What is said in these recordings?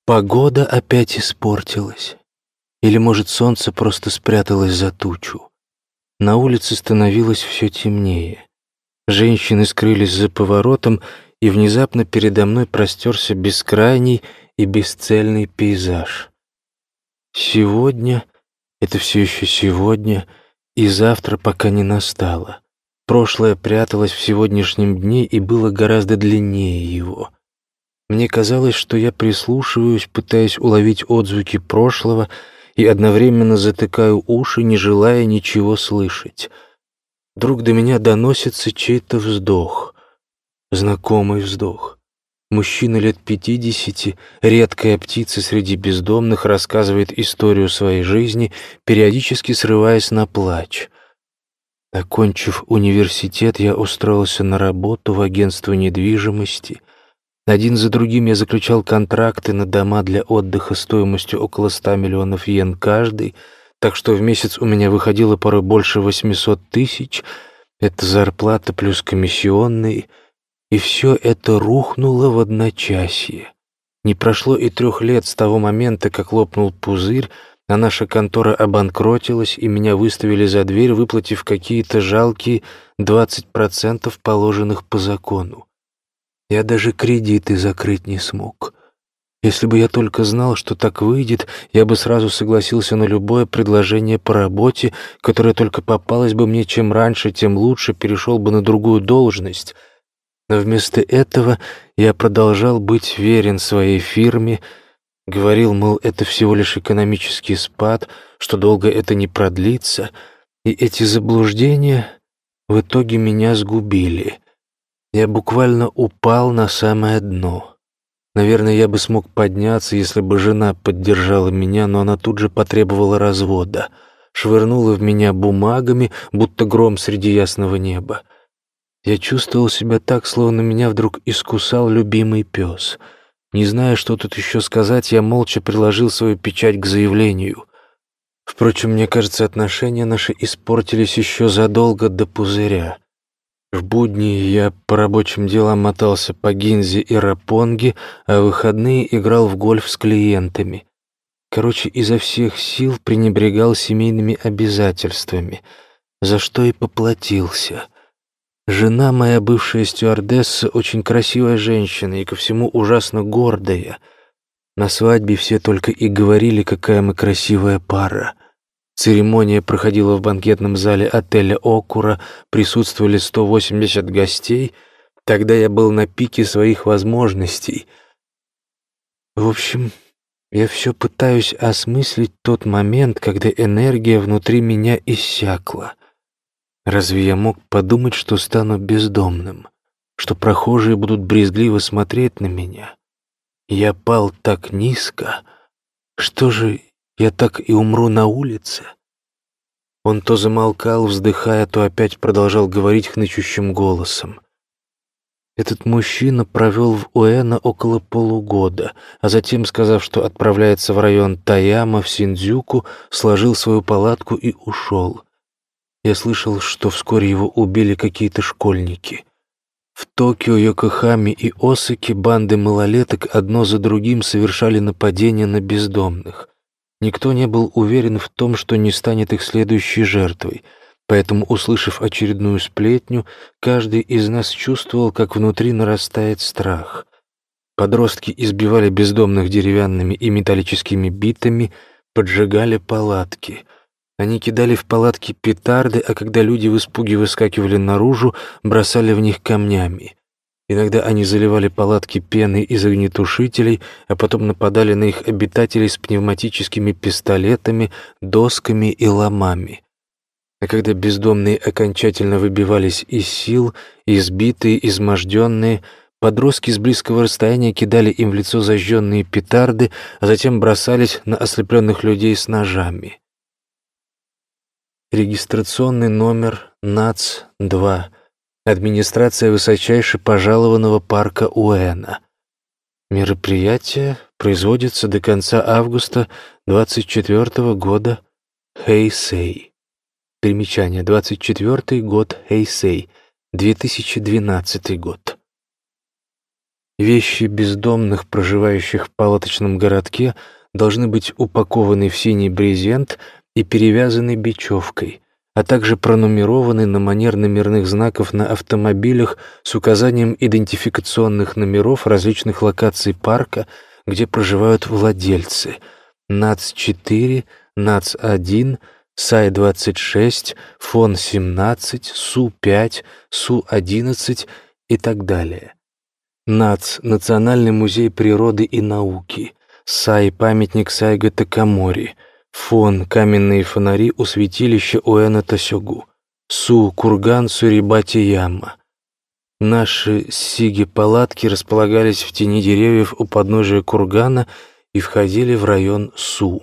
Погода опять испортилась. Или, может, солнце просто спряталось за тучу. На улице становилось все темнее. Женщины скрылись за поворотом, и внезапно передо мной простерся бескрайний и бесцельный пейзаж. Сегодня, это все еще сегодня, и завтра пока не настало. Прошлое пряталось в сегодняшнем дне и было гораздо длиннее его. Мне казалось, что я прислушиваюсь, пытаясь уловить отзвуки прошлого, и одновременно затыкаю уши, не желая ничего слышать. Вдруг до меня доносится чей-то вздох. Знакомый вздох. Мужчина лет 50, редкая птица среди бездомных, рассказывает историю своей жизни, периодически срываясь на плач. Окончив университет, я устроился на работу в агентство недвижимости. Один за другим я заключал контракты на дома для отдыха стоимостью около 100 миллионов йен каждый, так что в месяц у меня выходило порой больше 800 тысяч. Это зарплата плюс комиссионные. И все это рухнуло в одночасье. Не прошло и 3 лет с того момента, как лопнул пузырь, а наша контора обанкротилась, и меня выставили за дверь, выплатив какие-то жалкие 20% положенных по закону. Я даже кредиты закрыть не смог. Если бы я только знал, что так выйдет, я бы сразу согласился на любое предложение по работе, которое только попалось бы мне. Чем раньше, тем лучше, перешел бы на другую должность. Но вместо этого я продолжал быть верен своей фирме, говорил, мол, это всего лишь экономический спад, что долго это не продлится, и эти заблуждения в итоге меня сгубили. Я буквально упал на самое дно. Наверное, я бы смог подняться, если бы жена поддержала меня, но она тут же потребовала развода, швырнула в меня бумагами, будто гром среди ясного неба. Я чувствовал себя так, словно меня вдруг искусал любимый пес. Не зная, что тут еще сказать, я молча приложил свою печать к заявлению. Впрочем, мне кажется, отношения наши испортились еще задолго до пузыря. В будни я по рабочим делам мотался по Гинзе и Рапонге, а в выходные играл в гольф с клиентами. Короче, изо всех сил пренебрегал семейными обязательствами, за что и поплатился. Жена моя, бывшая стюардесса, очень красивая женщина и ко всему ужасно гордая. На свадьбе все только и говорили, какая мы красивая пара. Церемония проходила в банкетном зале отеля «Окура», присутствовали 180 гостей. Тогда я был на пике своих возможностей. В общем, я все пытаюсь осмыслить тот момент, когда энергия внутри меня иссякла. Разве я мог подумать, что стану бездомным, что прохожие будут брезгливо смотреть на меня? Я пал так низко. Что же, я так и умру на улице? Он то замолкал, вздыхая, то опять продолжал говорить хнычущим голосом. Этот мужчина провел в Уэно около полугода, а затем, сказав, что отправляется в район Таяма в Синдзюку, сложил свою палатку и ушел. Я слышал, что вскоре его убили какие-то школьники. В Токио, Йокохаме и Осаке банды малолеток одно за другим совершали нападения на бездомных. Никто не был уверен в том, что не станет их следующей жертвой, поэтому, услышав очередную сплетню, каждый из нас чувствовал, как внутри нарастает страх. Подростки избивали бездомных деревянными и металлическими битами, поджигали палатки. Они кидали в палатки петарды, а когда люди в испуге выскакивали наружу, бросали в них камнями. Иногда они заливали палатки пеной из огнетушителей, а потом нападали на их обитателей с пневматическими пистолетами, досками и ломами. А когда бездомные окончательно выбивались из сил, избитые, изможденные, подростки с близкого расстояния кидали им в лицо зажженные петарды, а затем бросались на ослепленных людей с ножами. Регистрационный номер НАЦ-2. Администрация высочайше пожалованного парка Уэно. Мероприятие производится до конца августа 24 года Хэйсэй. Примечание. 24 год Хэйсэй. 2012 год. Вещи бездомных, проживающих в палаточном городке, должны быть упакованы в синий брезент и перевязаны бечевкой, а также пронумерованы на манер номерных знаков на автомобилях с указанием идентификационных номеров различных локаций парка, где проживают владельцы: НАЦ-4, НАЦ-1, САЙ-26, ФОН-17, СУ-5, СУ-11 и так далее. НАЦ — Национальный музей природы и науки, САЙ — памятник Сайго Такамори, ФОН — каменные фонари у святилища Уэна Тосёгу, СУ — курган Сурибати-Яма. Наши сиги-палатки располагались в тени деревьев у подножия кургана и входили в район СУ.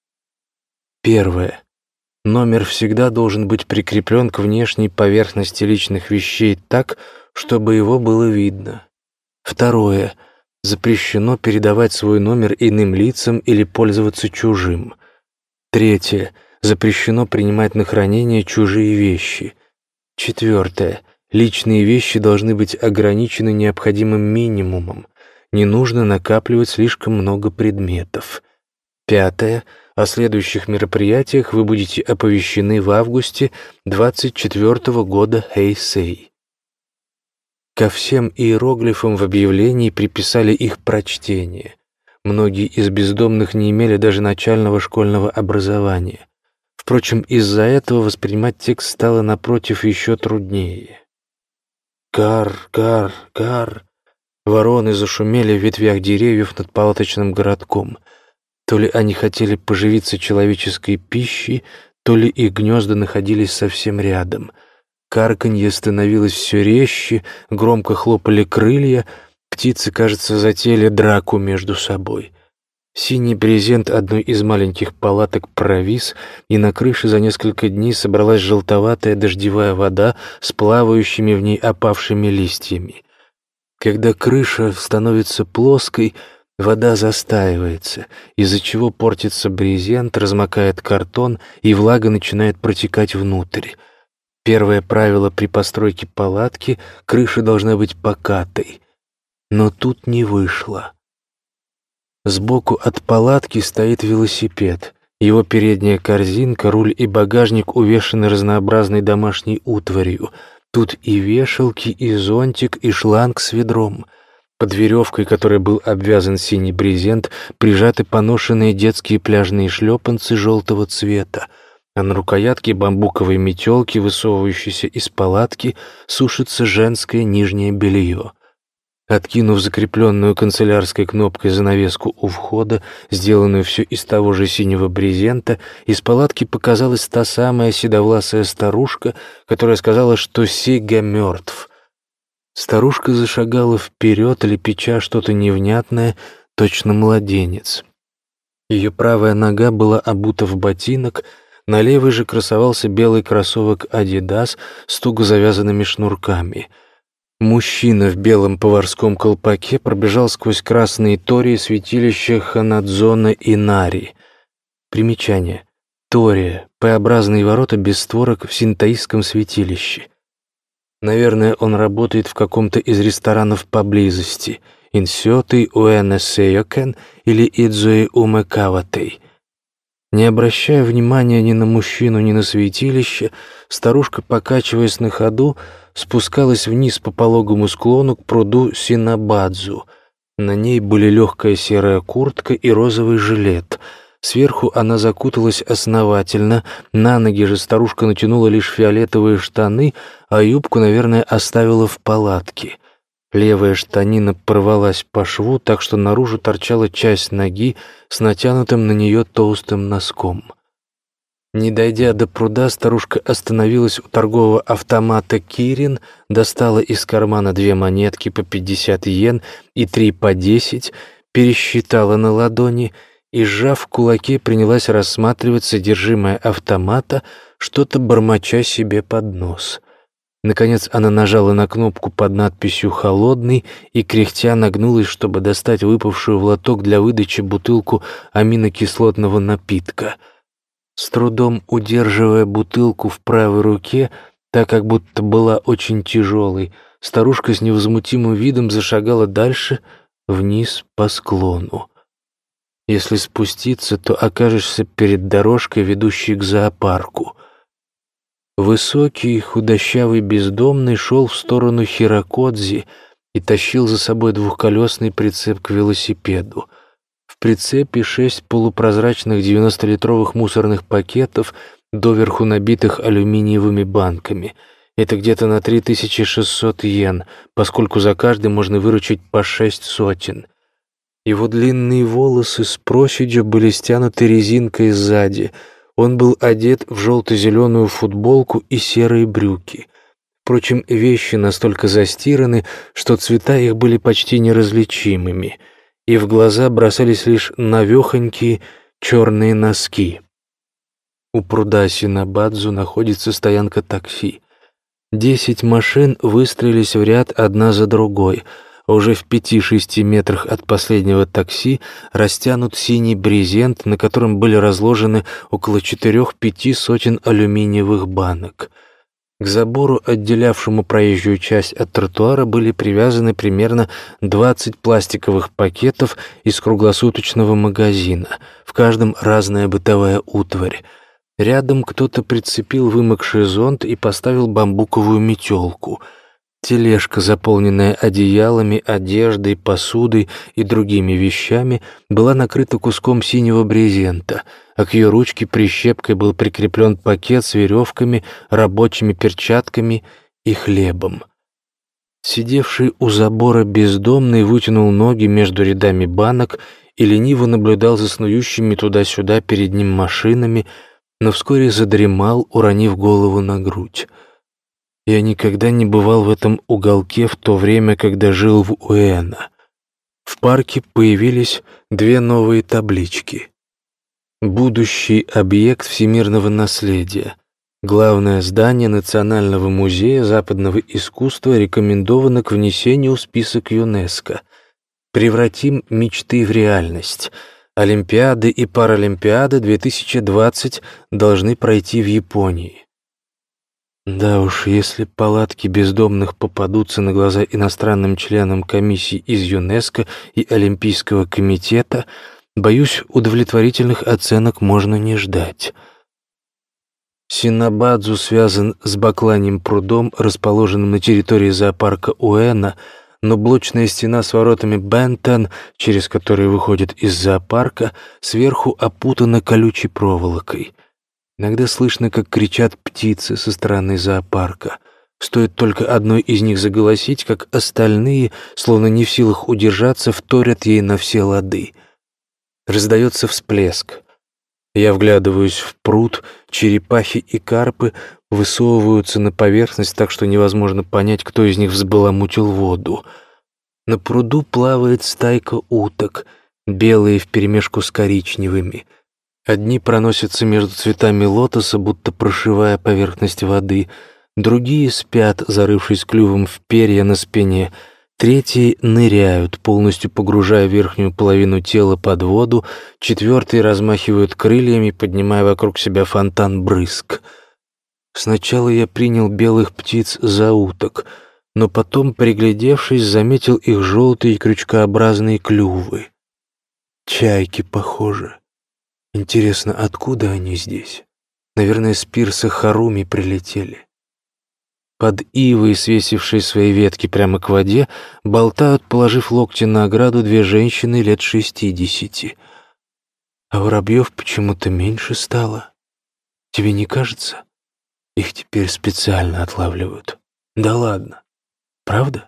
Первое. Номер всегда должен быть прикреплен к внешней поверхности личных вещей так, чтобы его было видно. Второе. Запрещено передавать свой номер иным лицам или пользоваться чужим. Третье. Запрещено принимать на хранение чужие вещи. Четвертое. Личные вещи должны быть ограничены необходимым минимумом. Не нужно накапливать слишком много предметов. Пятое. О следующих мероприятиях вы будете оповещены в августе 24-го года Хэйсэй. Ко всем иероглифам в объявлении приписали их прочтение. Многие из бездомных не имели даже начального школьного образования. Впрочем, из-за этого воспринимать текст стало, напротив, еще труднее. Кар, кар, кар. Вороны зашумели в ветвях деревьев над палаточным городком. То ли они хотели поживиться человеческой пищей, то ли их гнезда находились совсем рядом. Карканье становилось все резче, громко хлопали крылья, птицы, кажется, затеяли драку между собой. Синий брезент одной из маленьких палаток провис, и на крыше за несколько дней собралась желтоватая дождевая вода с плавающими в ней опавшими листьями. Когда крыша становится плоской, вода застаивается, из-за чего портится брезент, размокает картон, и влага начинает протекать внутрь. Первое правило при постройке палатки — крыша должна быть покатой. Но тут не вышло. Сбоку от палатки стоит велосипед. Его передняя корзинка, руль и багажник увешаны разнообразной домашней утварью. Тут и вешалки, и зонтик, и шланг с ведром. Под веревкой, которой был обвязан синий брезент, прижаты поношенные детские пляжные шлепанцы желтого цвета, а на рукоятке бамбуковой метелки, высовывающейся из палатки, сушится женское нижнее белье. Откинув закрепленную канцелярской кнопкой занавеску у входа, сделанную все из того же синего брезента, из палатки показалась та самая седовласая старушка, которая сказала, что Сига мертв. Старушка зашагала вперед, лепеча что-то невнятное, точно младенец. Ее правая нога была обута в ботинок, на левой же красовался белый кроссовок «Адидас» с туго завязанными шнурками. Мужчина в белом поварском колпаке пробежал сквозь красные тории святилища Ханадзона Инари. Примечание. Тория — П-образные ворота без створок в синтоистском святилище. Наверное, он работает в каком-то из ресторанов поблизости. Инсёты Уэна Сэйокен или Идзуи Умэкаватэй. Не обращая внимания ни на мужчину, ни на святилище, старушка, покачиваясь на ходу, спускалась вниз по пологому склону к пруду Синабадзу. На ней были легкая серая куртка и розовый жилет. Сверху она закуталась основательно, на ноги же старушка натянула лишь фиолетовые штаны, а юбку, наверное, оставила в палатке. Левая штанина порвалась по шву, так что наружу торчала часть ноги с натянутым на нее толстым носком. Не дойдя до пруда, старушка остановилась у торгового автомата «Кирин», достала из кармана 2 монетки по 50 йен и 3 по 10, пересчитала на ладони и, сжав в кулаке, принялась рассматривать содержимое автомата, что-то бормоча себе под нос. Наконец она нажала на кнопку под надписью «Холодный» и, кряхтя, нагнулась, чтобы достать выпавшую в лоток для выдачи бутылку аминокислотного напитка. С трудом удерживая бутылку в правой руке, так как будто была очень тяжелой, Старушка с невозмутимым видом зашагала дальше, вниз по склону. Если спуститься, то окажешься перед дорожкой, ведущей к зоопарку. Высокий, худощавый бездомный шел в сторону Хирокодзи и тащил за собой двухколесный прицеп к велосипеду. В прицепе 6 полупрозрачных 90-литровых мусорных пакетов, доверху набитых алюминиевыми банками. Это где-то на 3600 йен, поскольку за каждый можно выручить по 6 сотен. Его длинные волосы с проседью были стянуты резинкой сзади. Он был одет в желто-зеленую футболку и серые брюки. Впрочем, вещи настолько застираны, что цвета их были почти неразличимыми, и в глаза бросались лишь навехонькие черные носки. У пруда Синабадзу находится стоянка такси. 10 машин выстроились в ряд одна за другой, а уже в 5-6 метрах от последнего такси растянут синий брезент, на котором были разложены около 4-5 сотен алюминиевых банок. К забору, отделявшему проезжую часть от тротуара, были привязаны примерно 20 пластиковых пакетов из круглосуточного магазина, в каждом разная бытовая утварь. Рядом кто-то прицепил вымокший зонт и поставил бамбуковую метелку. Тележка, заполненная одеялами, одеждой, посудой и другими вещами, была накрыта куском синего брезента, а к ее ручке прищепкой был прикреплен пакет с веревками, рабочими перчатками и хлебом. Сидевший у забора бездомный вытянул ноги между рядами банок и лениво наблюдал за снующими туда-сюда перед ним машинами, но вскоре задремал, уронив голову на грудь. Я никогда не бывал в этом уголке в то время, когда жил в Уэна. В парке появились 2 новые таблички. Будущий объект всемирного наследия. Главное здание Национального музея западного искусства рекомендовано к внесению в список ЮНЕСКО. Превратим мечты в реальность. Олимпиады и Паралимпиады 2020 должны пройти в Японии. Да уж, если палатки бездомных попадутся на глаза иностранным членам комиссии из ЮНЕСКО и Олимпийского комитета, боюсь, удовлетворительных оценок можно не ждать. Синабадзу связан с Бакланьим прудом, расположенным на территории зоопарка Уэна, но блочная стена с воротами Бентен, через которые выходит из зоопарка, сверху опутана колючей проволокой. Иногда слышно, как кричат птицы со стороны зоопарка. Стоит только одной из них заголосить, как остальные, словно не в силах удержаться, вторят ей на все лады. Раздается всплеск. Я вглядываюсь в пруд, черепахи и карпы высовываются на поверхность так, что невозможно понять, кто из них взбаламутил воду. На пруду плавает стайка уток, белые вперемешку с коричневыми. Одни проносятся между цветами лотоса, будто прошивая поверхность воды, другие спят, зарывшись клювом в перья на спине, третьи ныряют, полностью погружая верхнюю половину тела под воду, четвертые размахивают крыльями, поднимая вокруг себя фонтан брызг. Сначала я принял белых птиц за уток, но потом, приглядевшись, заметил их желтые крючкообразные клювы. Чайки, похоже. Интересно, откуда они здесь? Наверное, с пирса Харуми прилетели. Под ивой, свесившей свои ветки прямо к воде, болтают, положив локти на ограду, 2 женщины лет 60. А воробьев почему-то меньше стало. Тебе не кажется? Их теперь специально отлавливают. Да ладно. Правда?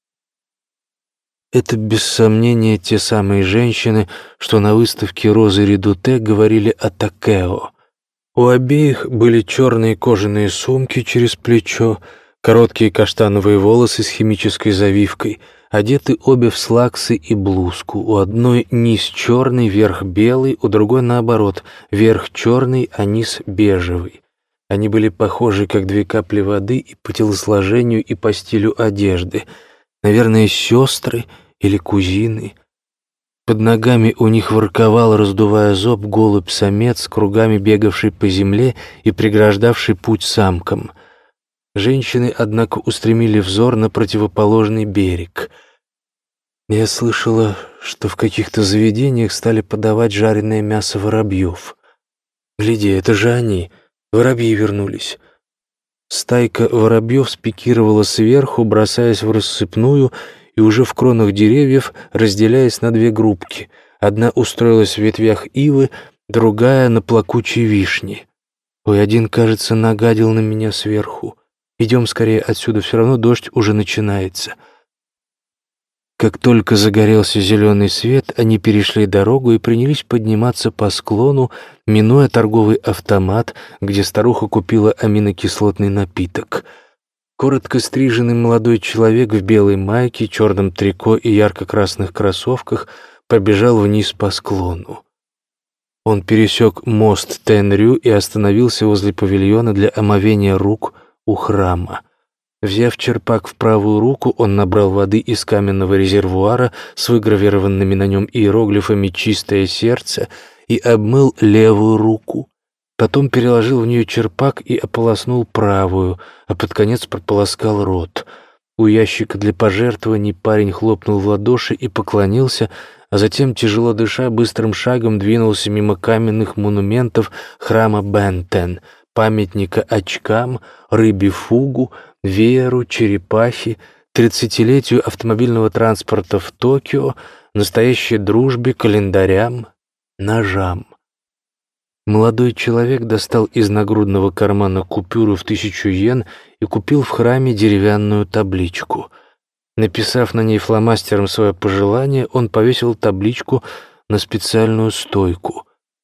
Это, без сомнения, те самые женщины, что на выставке «Розы Редуте» говорили о Такео. У обеих были черные кожаные сумки через плечо, короткие каштановые волосы с химической завивкой, одеты обе в слаксы и блузку. У одной низ черный, верх белый, у другой наоборот, верх черный, а низ бежевый. Они были похожи, как 2 капли воды, и по телосложению, и по стилю одежды. Наверное, сестры или кузины. Под ногами у них ворковал, раздувая зоб, голубь-самец, кругами бегавший по земле и преграждавший путь самкам. Женщины, однако, устремили взор на противоположный берег. Я слышала, что в каких-то заведениях стали подавать жареное мясо воробьев. Гляди, это же они, воробьи вернулись. Стайка воробьев спикировала сверху, бросаясь в рассыпную, и уже в кронах деревьев, разделяясь на две группки. Одна устроилась в ветвях ивы, другая — на плакучей вишне. Ой, один, кажется, нагадил на меня сверху. Идем скорее отсюда, все равно дождь уже начинается. Как только загорелся зеленый свет, они перешли дорогу и принялись подниматься по склону, минуя торговый автомат, где старуха купила аминокислотный напиток. Коротко стриженный молодой человек в белой майке, черном трико и ярко-красных кроссовках побежал вниз по склону. Он пересек мост Тен-Рю и остановился возле павильона для омовения рук у храма. Взяв черпак в правую руку, он набрал воды из каменного резервуара с выгравированными на нем иероглифами «Чистое сердце» и обмыл левую руку. Потом переложил в нее черпак и ополоснул правую, а под конец прополоскал рот. У ящика для пожертвований парень хлопнул в ладоши и поклонился, а затем, тяжело дыша, быстрым шагом двинулся мимо каменных монументов храма Бентен, памятника очкам, рыбе фугу, вееру, черепахе, 30-летию автомобильного транспорта в Токио, настоящей дружбе, календарям, ножам. Молодой человек достал из нагрудного кармана купюру в 1000 йен и купил в храме деревянную табличку. Написав на ней фломастером свое пожелание, он повесил табличку на специальную стойку.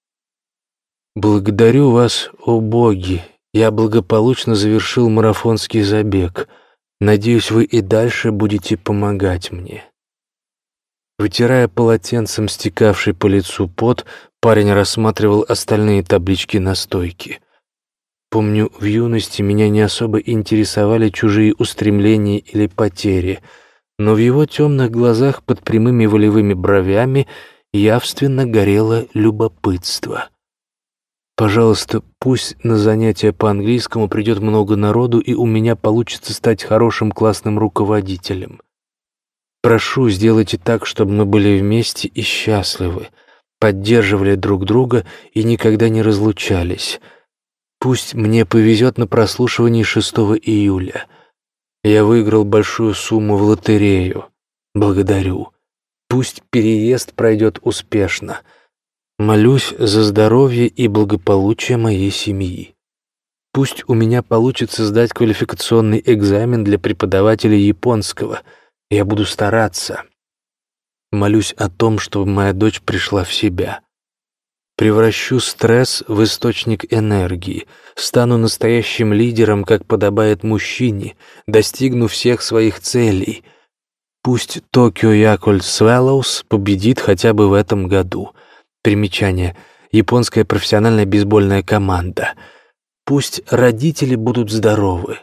«Благодарю вас, о боги! Я благополучно завершил марафонский забег. Надеюсь, вы и дальше будете помогать мне». Вытирая полотенцем стекавший по лицу пот, парень рассматривал остальные таблички на стойке. Помню, в юности меня не особо интересовали чужие устремления или потери, но в его темных глазах под прямыми волевыми бровями явственно горело любопытство. Пожалуйста, пусть на занятия по английскому придет много народу, и у меня получится стать хорошим классным руководителем. Прошу, сделайте так, чтобы мы были вместе и счастливы, поддерживали друг друга и никогда не разлучались. Пусть мне повезет на прослушивании 6 июля. Я выиграл большую сумму в лотерею. Благодарю. Пусть переезд пройдет успешно. Молюсь за здоровье и благополучие моей семьи. Пусть у меня получится сдать квалификационный экзамен для преподавателя японского. Я буду стараться. Молюсь о том, чтобы моя дочь пришла в себя. Превращу стресс в источник энергии, стану настоящим лидером, как подобает мужчине, достигну всех своих целей. Пусть Токио Якольс Свэллоус победит хотя бы в этом году. Примечание. Японская профессиональная бейсбольная команда. Пусть родители будут здоровы.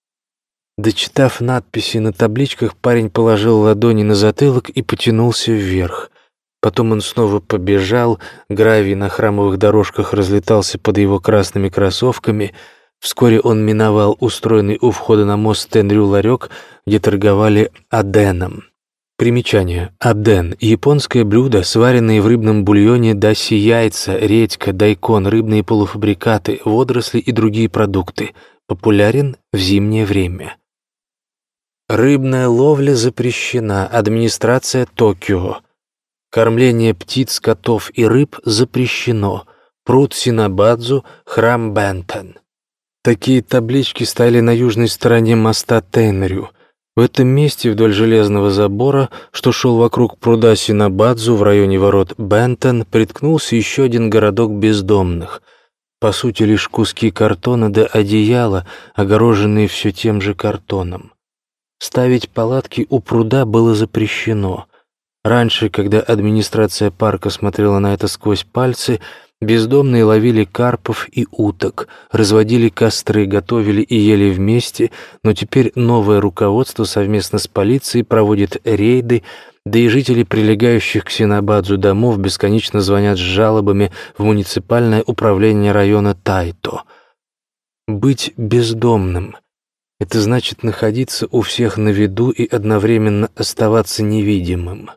Дочитав надписи на табличках, парень положил ладони на затылок и потянулся вверх. Потом он снова побежал, гравий на храмовых дорожках разлетался под его красными кроссовками. Вскоре он миновал устроенный у входа на мост Тен-Рю ларек, где торговали аденом. Примечание. Аден – японское блюдо, сваренное в рыбном бульоне даси, яйца, редька, дайкон, рыбные полуфабрикаты, водоросли и другие продукты. Популярен в зимнее время. Рыбная ловля запрещена. Администрация Токио. Кормление птиц, котов и рыб запрещено. Пруд Синабадзу, храм Бентен. Такие таблички стояли на южной стороне моста Тен-Рю. В этом месте вдоль железного забора, что шел вокруг пруда Синабадзу в районе ворот Бентен, приткнулся еще один городок бездомных. По сути, лишь куски картона да одеяла, огороженные все тем же картоном. Ставить палатки у пруда было запрещено. Раньше, когда администрация парка смотрела на это сквозь пальцы, бездомные ловили карпов и уток, разводили костры, готовили и ели вместе, но теперь новое руководство совместно с полицией проводит рейды, да и жители прилегающих к Синабадзу домов бесконечно звонят с жалобами в муниципальное управление района Тайто. Быть бездомным Это значит находиться у всех на виду и одновременно оставаться невидимым.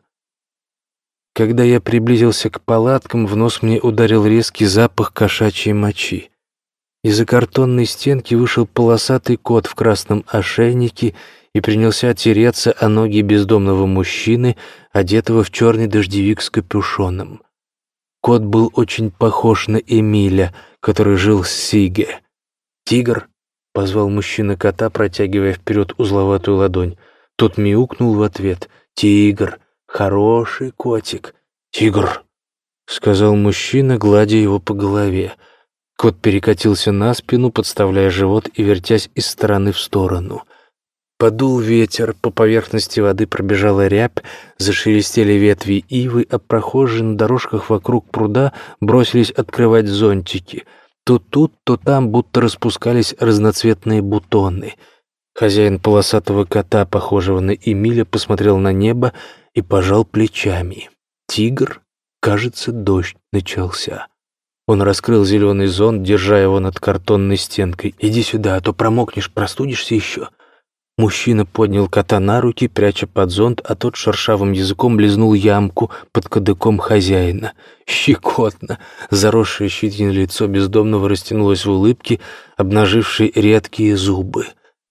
Когда я приблизился к палаткам, в нос мне ударил резкий запах кошачьей мочи. Из-за картонной стенки вышел полосатый кот в красном ошейнике и принялся тереться о ноги бездомного мужчины, одетого в черный дождевик с капюшоном. Кот был очень похож на Эмиля, который жил с Сиге. «Тигр?» — позвал мужчина кота, протягивая вперед узловатую ладонь. Тот мяукнул в ответ. «Тигр! Хороший котик!» «Тигр!» — сказал мужчина, гладя его по голове. Кот перекатился на спину, подставляя живот и вертясь из стороны в сторону. Подул ветер, по поверхности воды пробежала рябь, зашелестели ветви ивы, а прохожие на дорожках вокруг пруда бросились открывать зонтики. То тут, то там будто распускались разноцветные бутоны. Хозяин полосатого кота, похожего на Эмиля, посмотрел на небо и пожал плечами. «Тигр? Кажется, дождь начался». Он раскрыл зеленый зонт, держа его над картонной стенкой. «Иди сюда, а то промокнешь, простудишься еще». Мужчина поднял кота на руки, пряча под зонт, а тот шершавым языком лизнул ямку под кадыком хозяина. Щекотно. Заросшее щетиной лицо бездомного растянулось в улыбке, обнажившей редкие зубы.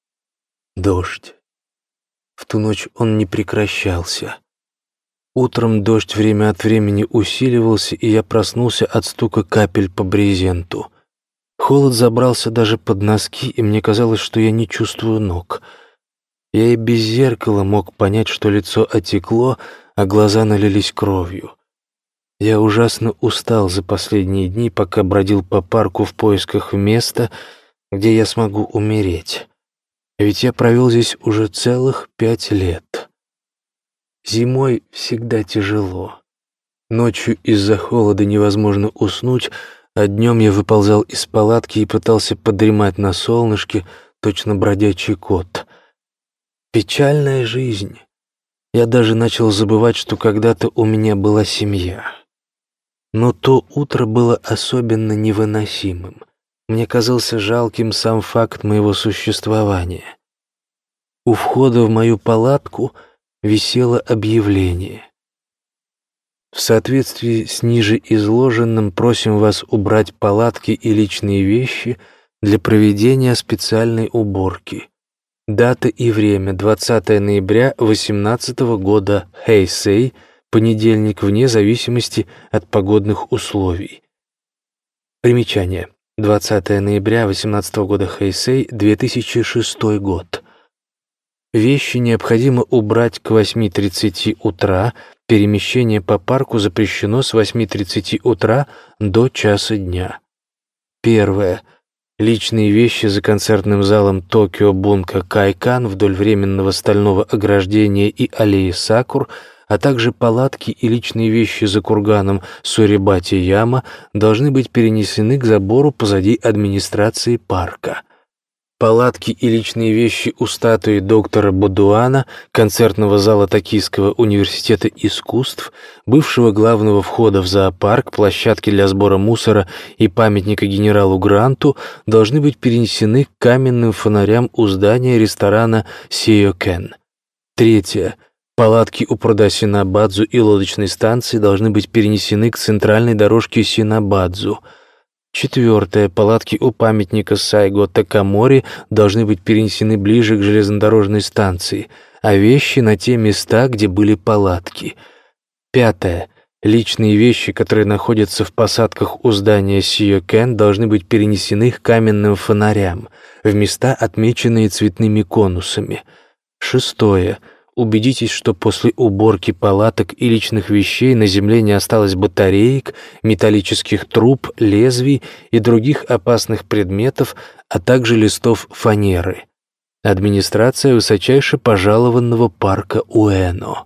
Дождь. В ту ночь он не прекращался. Утром дождь время от времени усиливался, и я проснулся от стука капель по брезенту. Холод забрался даже под носки, и мне казалось, что я не чувствую ног. Я и без зеркала мог понять, что лицо отекло, а глаза налились кровью. Я ужасно устал за последние дни, пока бродил по парку в поисках места, где я смогу умереть. Ведь я провел здесь уже целых 5 лет. Зимой всегда тяжело. Ночью из-за холода невозможно уснуть, а днем я выползал из палатки и пытался подремать на солнышке, точно бродячий кот. Печальная жизнь. Я даже начал забывать, что когда-то у меня была семья. Но то утро было особенно невыносимым. Мне казался жалким сам факт моего существования. У входа в мою палатку висело объявление. В соответствии с ниже изложенным просим вас убрать палатки и личные вещи для проведения специальной уборки. Дата и время 20 ноября 2018 года, Хэйсэй, понедельник, вне зависимости от погодных условий. Примечание. 20 ноября 2018 года, Хэйсэй, 2006 год. Вещи необходимо убрать к 8:30 утра, перемещение по парку запрещено с 8:30 утра до часа дня. Первое. Личные вещи за концертным залом Токио Бунка Кайкан вдоль временного стального ограждения и аллеи Сакур, а также палатки и личные вещи за курганом Сурибати-Яма должны быть перенесены к забору позади администрации парка. Палатки и личные вещи у статуи доктора Бодуана, концертного зала Токийского университета искусств, бывшего главного входа в зоопарк, площадки для сбора мусора и памятника генералу Гранту должны быть перенесены к каменным фонарям у здания ресторана Сиёкен. Третье. Палатки у пруда Синабадзу и лодочной станции должны быть перенесены к центральной дорожке Синабадзу. Четвертое. Палатки у памятника Сайго Такамори должны быть перенесены ближе к железнодорожной станции, а вещи на те места, где были палатки. Пятое. Личные вещи, которые находятся в посадках у здания Сиёкен, должны быть перенесены к каменным фонарям, в места, отмеченные цветными конусами. Шестое. Убедитесь, что после уборки палаток и личных вещей на земле не осталось батареек, металлических труб, лезвий и других опасных предметов, а также листов фанеры. Администрация высочайше пожалованного парка Уэно.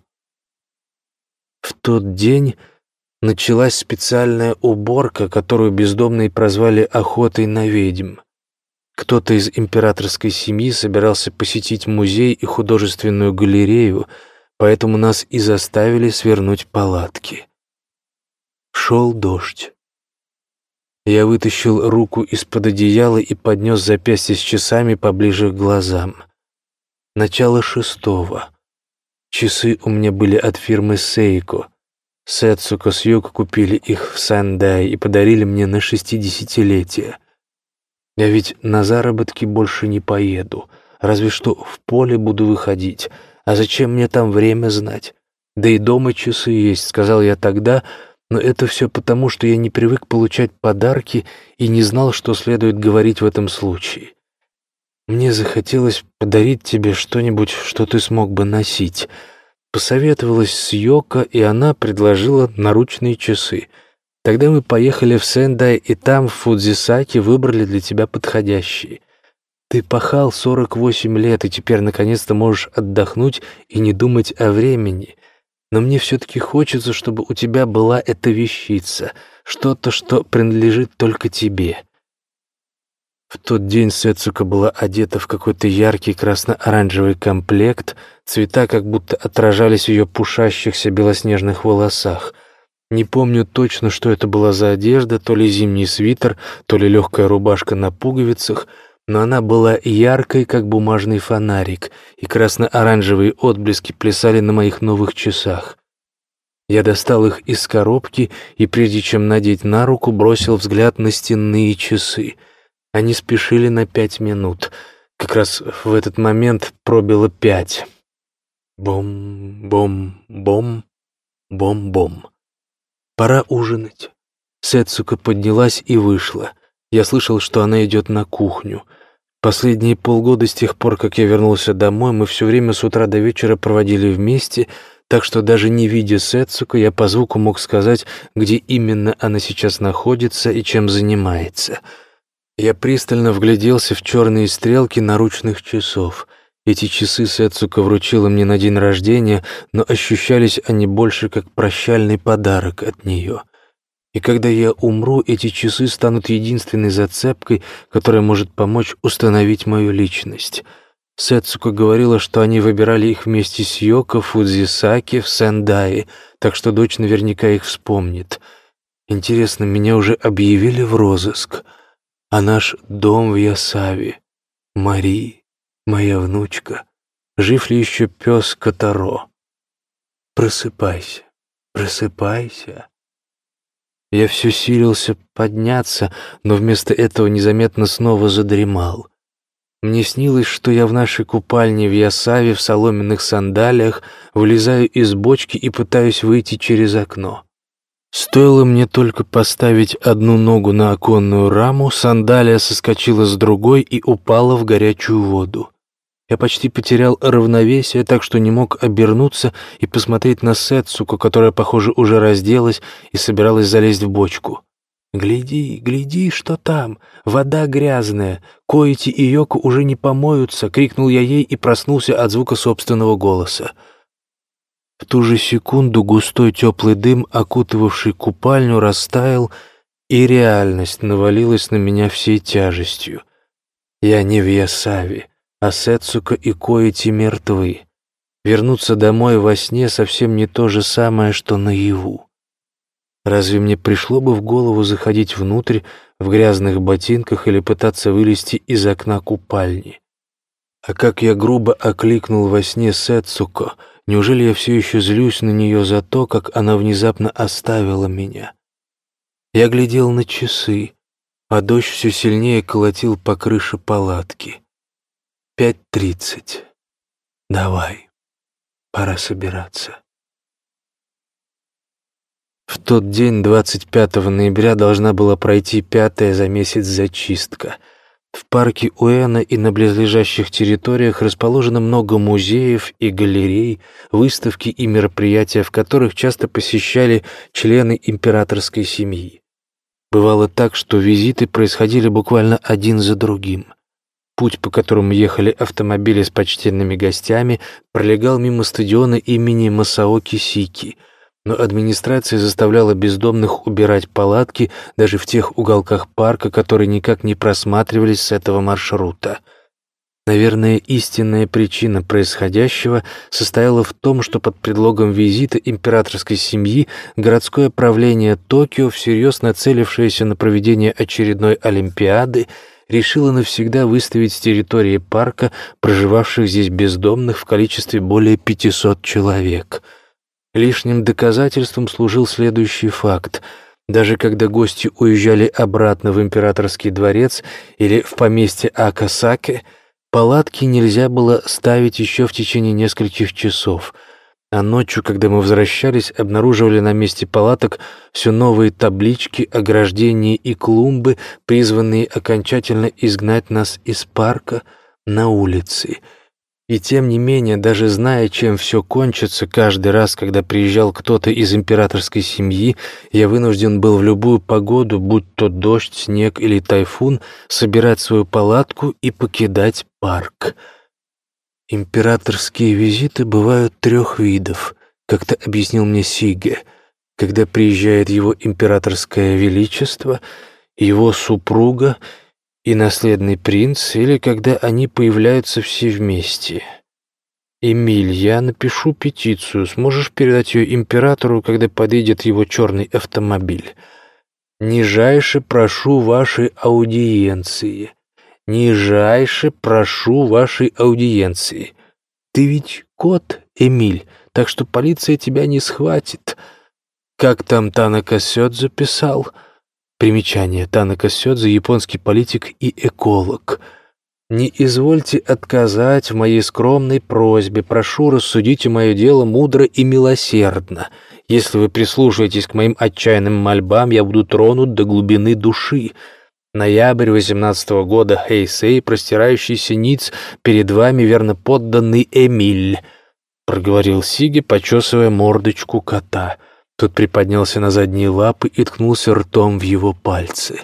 В тот день началась специальная уборка, которую бездомные прозвали «охотой на ведьм». Кто-то из императорской семьи собирался посетить музей и художественную галерею, поэтому нас и заставили свернуть палатки. Шел дождь. Я вытащил руку из-под одеяла и поднес запястье с часами поближе к глазам. Начало 6. Часы у меня были от фирмы Seiko. Сэцуко с Йоко купили их в Сандае и подарили мне на 60-летие. Я ведь на заработки больше не поеду, разве что в поле буду выходить. А зачем мне там время знать? Да и дома часы есть, сказал я тогда, но это все потому, что я не привык получать подарки и не знал, что следует говорить в этом случае. Мне захотелось подарить тебе что-нибудь, что ты смог бы носить. Посоветовалась с Йоко, и она предложила наручные часы. Тогда мы поехали в Сендай, и там, в Фудзисаки, выбрали для тебя подходящие. Ты пахал 48 лет, и теперь наконец-то можешь отдохнуть и не думать о времени. Но мне все-таки хочется, чтобы у тебя была эта вещица, что-то, что принадлежит только тебе. В тот день Сэцуко была одета в какой-то яркий красно-оранжевый комплект, цвета как будто отражались в ее пушащихся белоснежных волосах. Не помню точно, что это была за одежда, то ли зимний свитер, то ли легкая рубашка на пуговицах, но она была яркой, как бумажный фонарик, и красно-оранжевые отблески плясали на моих новых часах. Я достал их из коробки и, прежде чем надеть на руку, бросил взгляд на стенные часы. Они спешили на 5 минут. Как раз в этот момент пробило 5. Бом-бом-бом, бом-бом. Пора ужинать. Сэцуко поднялась и вышла. Я слышал, что она идет на кухню. Последние полгода с тех пор, как я вернулся домой, мы все время с утра до вечера проводили вместе, так что даже не видя Сэцуко, я по звуку мог сказать, где именно она сейчас находится и чем занимается. Я пристально вгляделся в черные стрелки наручных часов. Эти часы Сэцуко вручила мне на день рождения, но ощущались они больше как прощальный подарок от нее. И когда я умру, эти часы станут единственной зацепкой, которая может помочь установить мою личность. Сэцуко говорила, что они выбирали их вместе с Йоко в Фудзисаки в Сендае, так что дочь наверняка их вспомнит. Интересно, меня уже объявили в розыск? А наш дом в Ясаве, Мари, моя внучка, жив ли еще пес Котаро? Просыпайся, просыпайся. Я все силился подняться, но вместо этого незаметно снова задремал. Мне снилось, что я в нашей купальне в Ясаве в соломенных сандалиях вылезаю из бочки и пытаюсь выйти через окно. Стоило мне только поставить одну ногу на оконную раму, сандалия соскочила с другой и упала в горячую воду. Я почти потерял равновесие, так что не мог обернуться и посмотреть на Сэцуко, которая, похоже, уже разделась и собиралась залезть в бочку. «Гляди, гляди, что там! Вода грязная! Коити и Йоко уже не помоются!» — крикнул я ей и проснулся от звука собственного голоса. В ту же секунду густой теплый дым, окутывавший купальню, растаял, и реальность навалилась на меня всей тяжестью. Я не в Ясаве, а Сэцуко и Коити мертвы. Вернуться домой во сне совсем не то же самое, что наяву. Разве мне пришло бы в голову заходить внутрь в грязных ботинках или пытаться вылезти из окна купальни? А как я грубо окликнул во сне Сэцуко, неужели я все еще злюсь на нее за то, как она внезапно оставила меня? Я глядел на часы, а дождь все сильнее колотил по крыше палатки. 5:30. Давай, пора собираться. В тот день, 25 ноября, должна была пройти 5-я за месяц зачистка. В парке Уэна и на близлежащих территориях расположено много музеев и галерей, выставки и мероприятия, в которых часто посещали члены императорской семьи. Бывало так, что визиты происходили буквально один за другим. Путь, по которому ехали автомобили с почтенными гостями, пролегал мимо стадиона имени Масаоки Сики, но администрация заставляла бездомных убирать палатки даже в тех уголках парка, которые никак не просматривались с этого маршрута. Наверное, истинная причина происходящего состояла в том, что под предлогом визита императорской семьи городское правление Токио, всерьез нацелившееся на проведение очередной Олимпиады, решило навсегда выставить с территории парка проживавших здесь бездомных в количестве более 500 человек. Лишним доказательством служил следующий факт. Даже когда гости уезжали обратно в императорский дворец или в поместье Акасаке, палатки нельзя было ставить еще в течение нескольких часов, а ночью, когда мы возвращались, обнаруживали на месте палаток все новые таблички, ограждения и клумбы, призванные окончательно изгнать нас из парка на улицы. И тем не менее, даже зная, чем все кончится, каждый раз, когда приезжал кто-то из императорской семьи, я вынужден был в любую погоду, будь то дождь, снег или тайфун, собирать свою палатку и покидать парк. Императорские визиты бывают 3 видов, как-то объяснил мне Сиге. Когда приезжает его императорское величество, его супруга и наследный принц, или когда они появляются все вместе. «Эмиль, я напишу петицию. Сможешь передать ее императору, когда подъедет его черный автомобиль? Нижайше прошу вашей аудиенции. Нижайше прошу вашей аудиенции. Ты ведь кот, Эмиль, так что полиция тебя не схватит. Как там Танака Сёдзе писал?» Примечание. Танака Сёдзе — японский политик и эколог. «Не извольте отказать в моей скромной просьбе. Прошу, рассудите мое дело мудро и милосердно. Если вы прислушаетесь к моим отчаянным мольбам, я буду тронут до глубины души. Ноябрь 18-го года, Хэйсэй, простирающийся ниц, перед вами верно подданный Эмиль», — проговорил Сиге, почесывая мордочку кота. Тот приподнялся на задние лапы и ткнулся ртом в его пальцы.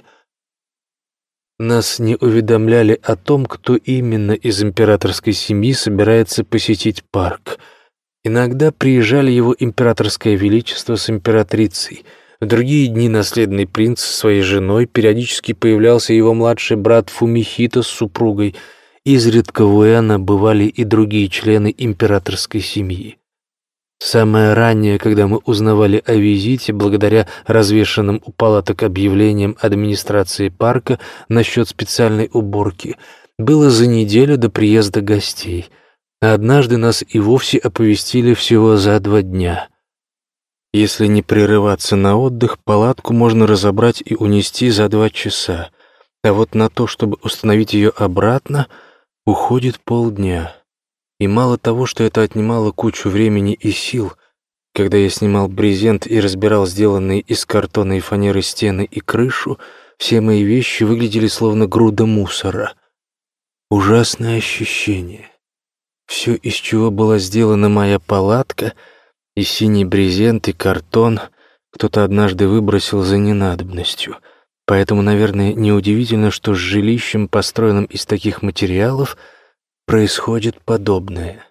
Нас не уведомляли о том, кто именно из императорской семьи собирается посетить парк. Иногда приезжали его императорское величество с императрицей. В другие дни наследный принц со своей женой, периодически появлялся его младший брат Фумихито с супругой. Изредка в Уэно бывали и другие члены императорской семьи. Самое раннее, когда мы узнавали о визите, благодаря развешанным у палаток объявлениям администрации парка насчет специальной уборки, было за неделю до приезда гостей, а однажды нас и вовсе оповестили всего за 2 дня. Если не прерываться на отдых, палатку можно разобрать и унести за 2 часа, а вот на то, чтобы установить ее обратно, уходит полдня. И мало того, что это отнимало кучу времени и сил, когда я снимал брезент и разбирал сделанные из картона и фанеры стены и крышу, все мои вещи выглядели словно груда мусора. Ужасное ощущение. Все, из чего была сделана моя палатка, и синий брезент, и картон, кто-то однажды выбросил за ненадобностью. Поэтому, наверное, неудивительно, что с жилищем, построенным из таких материалов, происходит подобное.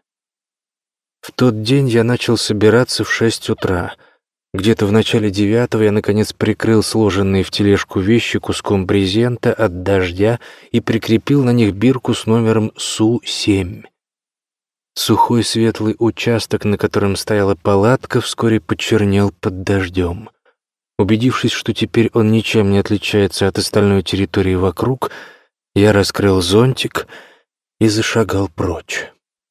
В тот день я начал собираться в 6 утра. Где-то в начале 9 я, наконец, прикрыл сложенные в тележку вещи куском брезента от дождя и прикрепил на них бирку с номером Су-7. Сухой светлый участок, на котором стояла палатка, вскоре почернел под дождем. Убедившись, что теперь он ничем не отличается от остальной территории вокруг, я раскрыл зонтик и зашагал прочь.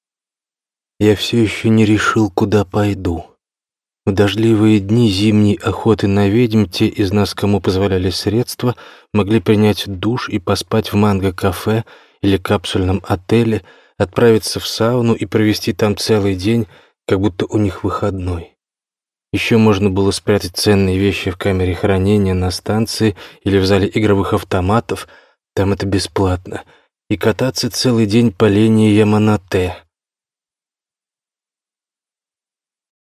Я все еще не решил, куда пойду. В дождливые дни зимней охоты на ведьм те из нас, кому позволяли средства, могли принять душ и поспать в манго-кафе или капсульном отеле, отправиться в сауну и провести там целый день, как будто у них выходной. Еще можно было спрятать ценные вещи в камере хранения на станции или в зале игровых автоматов, там это бесплатно, и кататься целый день по линии Яманате.